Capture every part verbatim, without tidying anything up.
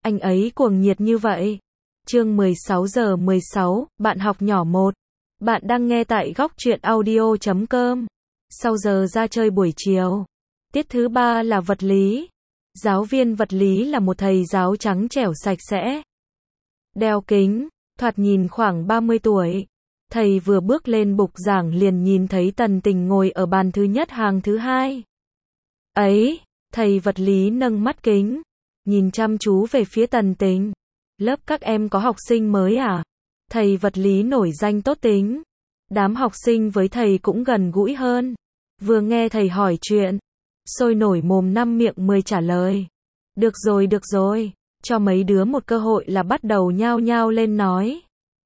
Anh ấy cuồng nhiệt như vậy. Chương mười sáu giờ mười sáu, bạn học nhỏ một. Bạn đang nghe tại góc truyện audio chấm com. Sau giờ ra chơi buổi chiều. Tiết thứ ba là vật lý. Giáo viên vật lý là một thầy giáo trắng trẻo sạch sẽ. Đeo kính, thoạt nhìn khoảng ba mươi tuổi. Thầy vừa bước lên bục giảng liền nhìn thấy Tần Tình ngồi ở bàn thứ nhất hàng thứ hai. Ấy, thầy vật lý nâng mắt kính, nhìn chăm chú về phía Tần Tình. Lớp các em có học sinh mới à? Thầy vật lý nổi danh tốt tính. Đám học sinh với thầy cũng gần gũi hơn. Vừa nghe thầy hỏi chuyện, sôi nổi mồm năm miệng mười trả lời. Được rồi được rồi, cho mấy đứa một cơ hội là bắt đầu nhao nhao lên nói.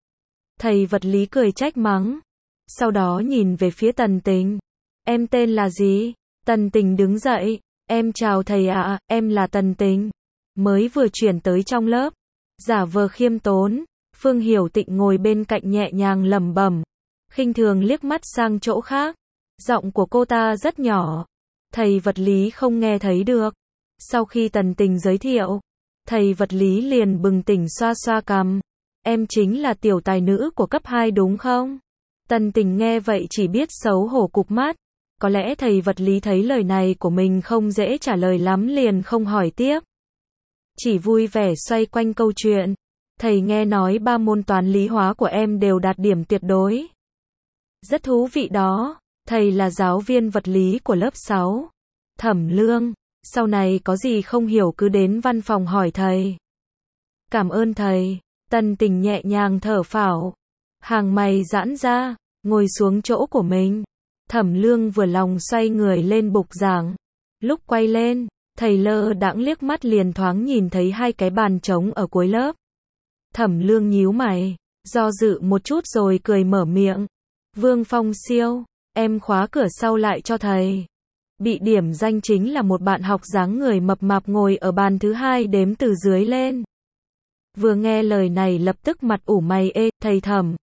Thầy vật lý cười trách mắng. Sau đó nhìn về phía Tần Tình. Em tên là gì? Tần Tình đứng dậy. Em chào thầy ạ, à, em là Tần Tình. Mới vừa chuyển tới trong lớp. Giả vờ khiêm tốn. Phương Hiểu Tịnh ngồi bên cạnh nhẹ nhàng lẩm bẩm. Khinh thường liếc mắt sang chỗ khác. Giọng của cô ta rất nhỏ. Thầy vật lý không nghe thấy được. Sau khi Tần Tình giới thiệu, thầy vật lý liền bừng tỉnh xoa xoa cằm. Em chính là tiểu tài nữ của cấp hai đúng không? Tần Tình nghe vậy chỉ biết xấu hổ cụp mắt. Có lẽ thầy vật lý thấy lời này của mình không dễ trả lời lắm liền không hỏi tiếp. Chỉ vui vẻ xoay quanh câu chuyện. Thầy nghe nói ba môn toán lý hóa của em đều đạt điểm tuyệt đối. Rất thú vị đó. Thầy là giáo viên vật lý của lớp sáu. Thẩm Lương. Sau này có gì không hiểu cứ đến văn phòng hỏi thầy. Cảm ơn thầy. Tần Tình nhẹ nhàng thở phào. Hàng mày giãn ra, ngồi xuống chỗ của mình. Thẩm Lương vừa lòng xoay người lên bục giảng. Lúc quay lên, thầy lơ đãng liếc mắt liền thoáng nhìn thấy hai cái bàn trống ở cuối lớp. Thẩm Lương nhíu mày, do dự một chút rồi cười mở miệng. Vương Phong Siêu, em khóa cửa sau lại cho thầy. Bị điểm danh chính là một bạn học dáng người mập mạp ngồi ở bàn thứ hai đếm từ dưới lên. Vừa nghe lời này lập tức mặt ủ mày ê, thầy Thẩm.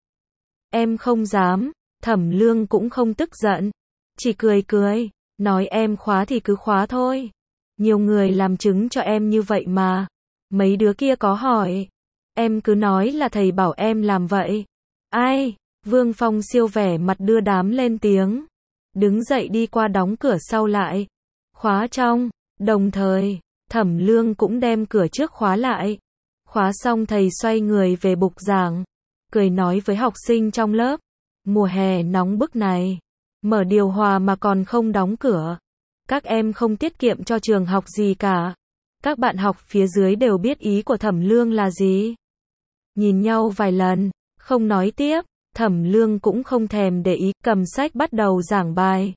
Em không dám. Thẩm Lương cũng không tức giận, chỉ cười cười, nói em khóa thì cứ khóa thôi. Nhiều người làm chứng cho em như vậy mà. Mấy đứa kia có hỏi, em cứ nói là thầy bảo em làm vậy. Ai? Vương Phong Siêu vẻ mặt đưa đám lên tiếng. Đứng dậy đi qua đóng cửa sau lại. Khóa trong, đồng thời, Thẩm Lương cũng đem cửa trước khóa lại. Khóa xong thầy xoay người về bục giảng, cười nói với học sinh trong lớp. Mùa hè nóng bức này, mở điều hòa mà còn không đóng cửa. Các em không tiết kiệm cho trường học gì cả. Các bạn học phía dưới đều biết ý của Thẩm Lương là gì. Nhìn nhau vài lần, không nói tiếp, Thẩm Lương cũng không thèm để ý, cầm sách bắt đầu giảng bài.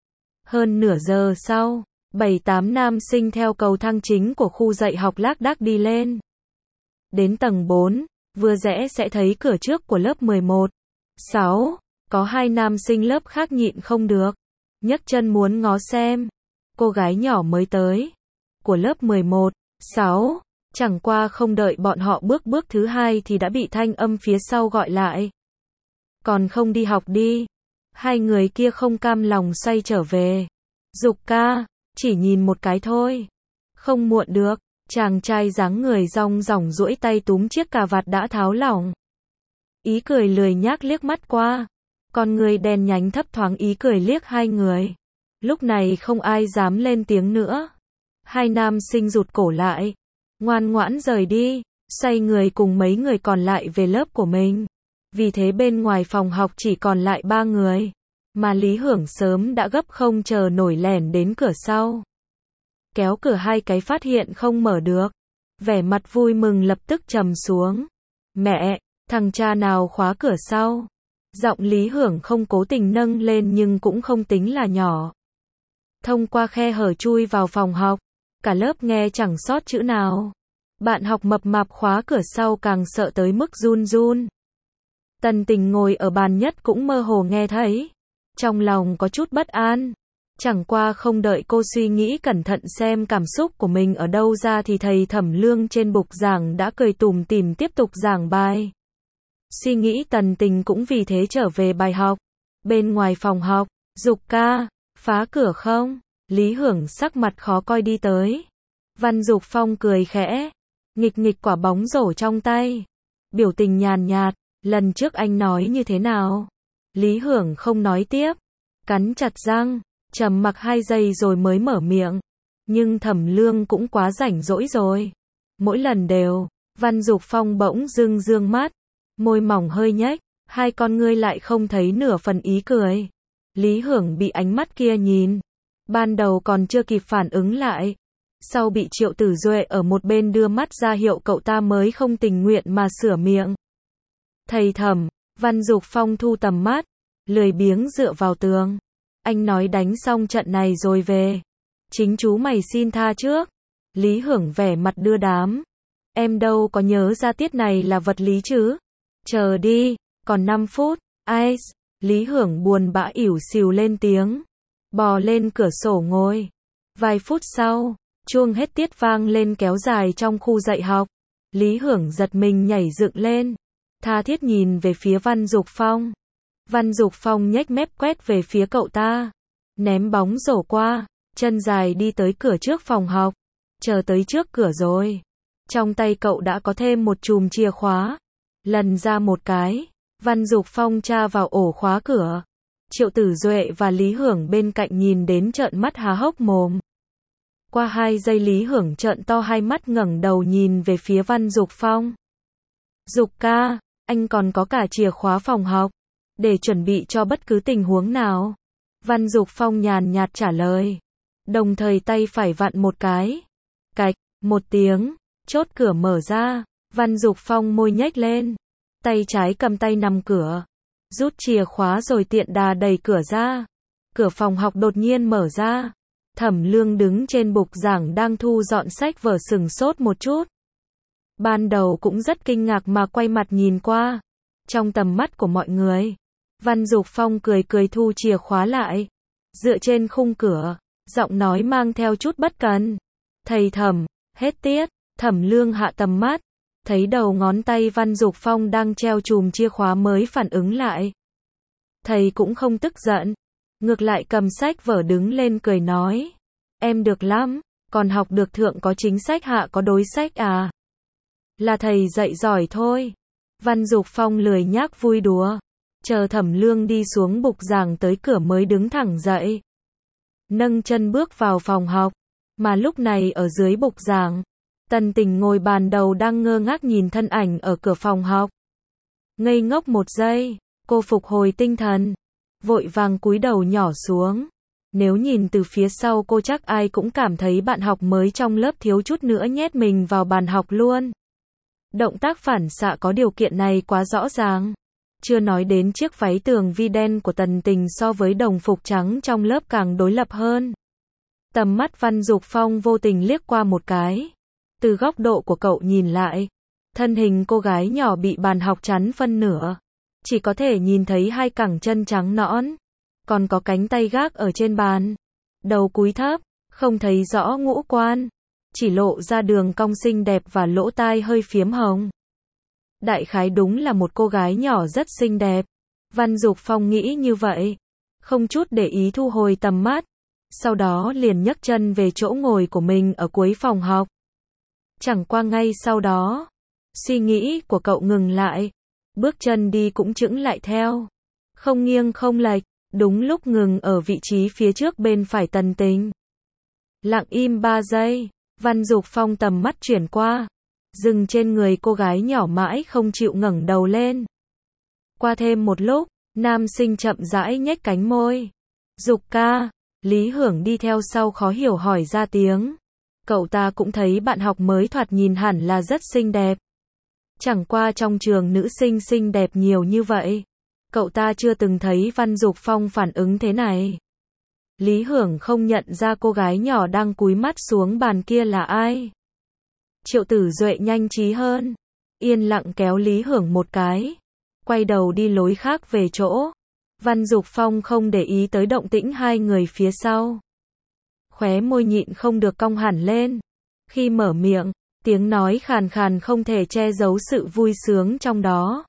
Hơn nửa giờ sau, bảy tám nam sinh theo cầu thang chính của khu dạy học lác đác đi lên. Đến tầng bốn, vừa rẽ sẽ thấy cửa trước của lớp mười một. sáu, có hai nam sinh lớp khác nhịn không được, nhấc chân muốn ngó xem. Cô gái nhỏ mới tới, của lớp mười một, sáu, chẳng qua không đợi bọn họ bước bước thứ hai thì đã bị thanh âm phía sau gọi lại. Còn không đi học đi. Hai người kia không cam lòng xoay trở về. Dục ca, chỉ nhìn một cái thôi. Không muộn được, chàng trai dáng người rong ròng duỗi tay túm chiếc cà vạt đã tháo lỏng. Ý cười lười nhác liếc mắt qua. Con người đen nhánh thấp thoáng ý cười liếc hai người. Lúc này không ai dám lên tiếng nữa. Hai nam sinh rụt cổ lại. Ngoan ngoãn rời đi. Xoay người cùng mấy người còn lại về lớp của mình. Vì thế bên ngoài phòng học chỉ còn lại ba người. Mà Lý Hưởng sớm đã gấp không chờ nổi lẻn đến cửa sau. Kéo cửa hai cái phát hiện không mở được. Vẻ mặt vui mừng lập tức trầm xuống. Mẹ! Thằng cha nào khóa cửa sau? Giọng Lý Hưởng không cố tình nâng lên nhưng cũng không tính là nhỏ. Thông qua khe hở chui vào phòng học. Cả lớp nghe chẳng sót chữ nào. Bạn học mập mạp khóa cửa sau càng sợ tới mức run run. Tần Tình ngồi ở bàn nhất cũng mơ hồ nghe thấy. Trong lòng có chút bất an. Chẳng qua không đợi cô suy nghĩ cẩn thận xem cảm xúc của mình ở đâu ra thì thầy Thẩm Lương trên bục giảng đã cười tủm tỉm tiếp tục giảng bài. Suy nghĩ Tần Tình cũng vì thế trở về bài học. Bên ngoài phòng học, Dục ca, phá cửa không? Lý Hưởng sắc mặt khó coi đi tới. Văn Dục Phong cười khẽ, nghịch nghịch quả bóng rổ trong tay. Biểu tình nhàn nhạt, lần trước anh nói như thế nào? Lý Hưởng không nói tiếp, cắn chặt răng, trầm mặc hai giây rồi mới mở miệng. Nhưng Thẩm Lương cũng quá rảnh rỗi rồi. Mỗi lần đều, Văn Dục Phong bỗng dưng dương mắt, môi mỏng hơi nhếch, hai con ngươi lại không thấy nửa phần ý cười. Lý Hưởng bị ánh mắt kia nhìn, ban đầu còn chưa kịp phản ứng lại, sau bị Triệu Tử Duệ ở một bên đưa mắt ra hiệu cậu ta mới không tình nguyện mà sửa miệng. Thầy Thẩm, Văn Dục Phong thu tầm mắt, lười biếng dựa vào tường. Anh nói đánh xong trận này rồi về. Chính chú mày xin tha trước. Lý Hưởng vẻ mặt đưa đám. Em đâu có nhớ ra tiết này là vật lý chứ. Chờ đi, còn năm phút. Ice. Lý Hưởng buồn bã ỉu xìu lên tiếng. Bò lên cửa sổ ngồi. Vài phút sau, chuông hết tiết vang lên kéo dài trong khu dạy học. Lý Hưởng giật mình nhảy dựng lên. Tha thiết nhìn về phía Văn Dục Phong. Văn Dục Phong nhếch mép quét về phía cậu ta. Ném bóng rổ qua, chân dài đi tới cửa trước phòng học. Chờ tới trước cửa rồi. Trong tay cậu đã có thêm một chùm chìa khóa. Lần ra một cái, Văn Dục Phong tra vào ổ khóa cửa. Triệu Tử Duệ và Lý Hưởng bên cạnh nhìn đến trợn mắt há hốc mồm. Qua hai giây Lý Hưởng trợn to hai mắt ngẩng đầu nhìn về phía Văn Dục Phong. Dục ca, anh còn có cả chìa khóa phòng học, để chuẩn bị cho bất cứ tình huống nào. Văn Dục Phong nhàn nhạt trả lời, đồng thời tay phải vặn một cái. Cạch, một tiếng, chốt cửa mở ra, Văn Dục Phong môi nhếch lên, tay trái cầm tay nắm cửa, rút chìa khóa rồi tiện đà đẩy cửa ra. Cửa phòng học đột nhiên mở ra. Thẩm Lương đứng trên bục giảng đang thu dọn sách vở sửng sốt một chút. Ban đầu cũng rất kinh ngạc mà quay mặt nhìn qua. Trong tầm mắt của mọi người, Văn Dục Phong cười cười thu chìa khóa lại. Dựa trên khung cửa, giọng nói mang theo chút bất cần. Thầy Thẩm, hết tiết. Thẩm Lương hạ tầm mắt, thấy đầu ngón tay Văn Dục Phong đang treo chùm chìa khóa mới phản ứng lại. Thầy cũng không tức giận, ngược lại cầm sách vở đứng lên cười nói. Em được lắm, còn học được thượng có chính sách hạ có đối sách à? Là thầy dạy giỏi thôi. Văn Dục Phong lười nhác vui đùa. Chờ Thẩm Lương đi xuống bục giảng tới cửa mới đứng thẳng dậy. Nâng chân bước vào phòng học. Mà lúc này ở dưới bục giảng, Tần Tình ngồi bàn đầu đang ngơ ngác nhìn thân ảnh ở cửa phòng học. Ngây ngốc một giây, cô phục hồi tinh thần, vội vàng cúi đầu nhỏ xuống. Nếu nhìn từ phía sau cô chắc ai cũng cảm thấy bạn học mới trong lớp thiếu chút nữa nhét mình vào bàn học luôn. Động tác phản xạ có điều kiện này quá rõ ràng. Chưa nói đến chiếc váy tường vi đen của Tần Tình so với đồng phục trắng trong lớp càng đối lập hơn. Tầm mắt Văn Dục Phong vô tình liếc qua một cái. Từ góc độ của cậu nhìn lại, thân hình cô gái nhỏ bị bàn học chắn phân nửa. Chỉ có thể nhìn thấy hai cẳng chân trắng nõn, còn có cánh tay gác ở trên bàn. Đầu cúi thấp, không thấy rõ ngũ quan, chỉ lộ ra đường cong xinh đẹp và lỗ tai hơi phiếm hồng. Đại khái đúng là một cô gái nhỏ rất xinh đẹp. Văn Dục Phong nghĩ như vậy, không chút để ý thu hồi tầm mắt, sau đó liền nhấc chân về chỗ ngồi của mình ở cuối phòng học. Chẳng qua ngay sau đó, suy nghĩ của cậu ngừng lại, bước chân đi cũng chững lại theo, không nghiêng không lệch, đúng lúc ngừng ở vị trí phía trước bên phải Tần Tình. Lặng im ba giây, Văn Dục Phong tầm mắt chuyển qua, dừng trên người cô gái nhỏ mãi không chịu ngẩng đầu lên. Qua thêm một lúc, nam sinh chậm rãi nhếch cánh môi. Dục ca, Lý Hưởng đi theo sau khó hiểu hỏi ra tiếng. Cậu ta cũng thấy bạn học mới thoạt nhìn hẳn là rất xinh đẹp. Chẳng qua trong trường nữ sinh xinh đẹp nhiều như vậy, cậu ta chưa từng thấy Văn Dục Phong phản ứng thế này. Lý Hưởng không nhận ra cô gái nhỏ đang cúi mắt xuống bàn kia là ai. Triệu Tử Duệ nhanh trí hơn, yên lặng kéo Lý Hưởng một cái, quay đầu đi lối khác về chỗ. Văn Dục Phong không để ý tới động tĩnh hai người phía sau. Khóe môi nhịn không được cong hẳn lên. Khi mở miệng, tiếng nói khàn khàn không thể che giấu sự vui sướng trong đó.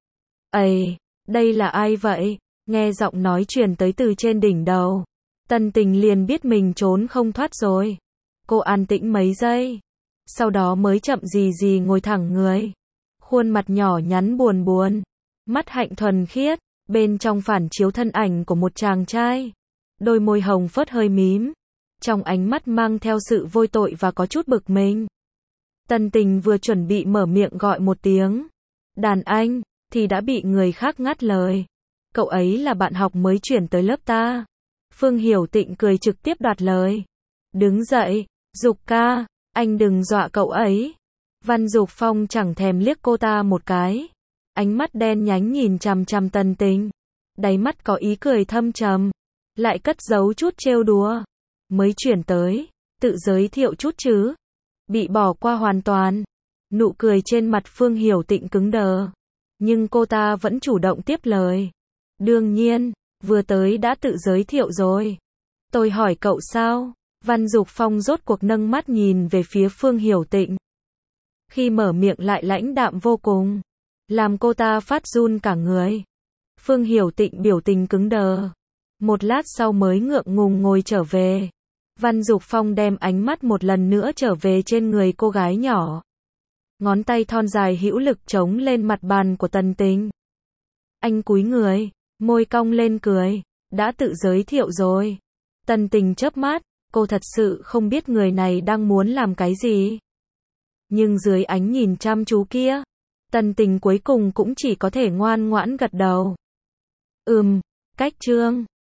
Ây, đây là ai vậy? Nghe giọng nói truyền tới từ trên đỉnh đầu. Tần Tình liền biết mình trốn không thoát rồi. Cô an tĩnh mấy giây, sau đó mới chậm gì gì ngồi thẳng người. Khuôn mặt nhỏ nhắn buồn buồn, mắt hạnh thuần khiết, bên trong phản chiếu thân ảnh của một chàng trai. Đôi môi hồng phớt hơi mím, trong ánh mắt mang theo sự vôi tội và có chút bực mình. Tần Tình vừa chuẩn bị mở miệng gọi một tiếng đàn anh, thì đã bị người khác ngắt lời. Cậu ấy là bạn học mới chuyển tới lớp ta. Phương Hiểu Tịnh cười trực tiếp đoạt lời. Đứng dậy, Dục ca, anh đừng dọa cậu ấy. Văn Dục Phong chẳng thèm liếc cô ta một cái. Ánh mắt đen nhánh nhìn chằm chằm Tần Tình. Đáy mắt có ý cười thâm trầm, lại cất giấu chút trêu đùa. Mới chuyển tới, tự giới thiệu chút chứ. Bị bỏ qua hoàn toàn. Nụ cười trên mặt Phương Hiểu Tịnh cứng đờ. Nhưng cô ta vẫn chủ động tiếp lời. Đương nhiên, vừa tới đã tự giới thiệu rồi. Tôi hỏi cậu sao? Văn Dục Phong rốt cuộc nâng mắt nhìn về phía Phương Hiểu Tịnh. Khi mở miệng lại lãnh đạm vô cùng, làm cô ta phát run cả người. Phương Hiểu Tịnh biểu tình cứng đờ. Một lát sau mới ngượng ngùng ngồi trở về. Văn Dục Phong đem ánh mắt một lần nữa trở về trên người cô gái nhỏ. Ngón tay thon dài hữu lực chống lên mặt bàn của Tần Tình. Anh cúi người, môi cong lên cười. Đã tự giới thiệu rồi. Tần Tình chớp mắt, cô thật sự không biết người này đang muốn làm cái gì. Nhưng dưới ánh nhìn chăm chú kia, Tần Tình cuối cùng cũng chỉ có thể ngoan ngoãn gật đầu. Ừm, cách chương.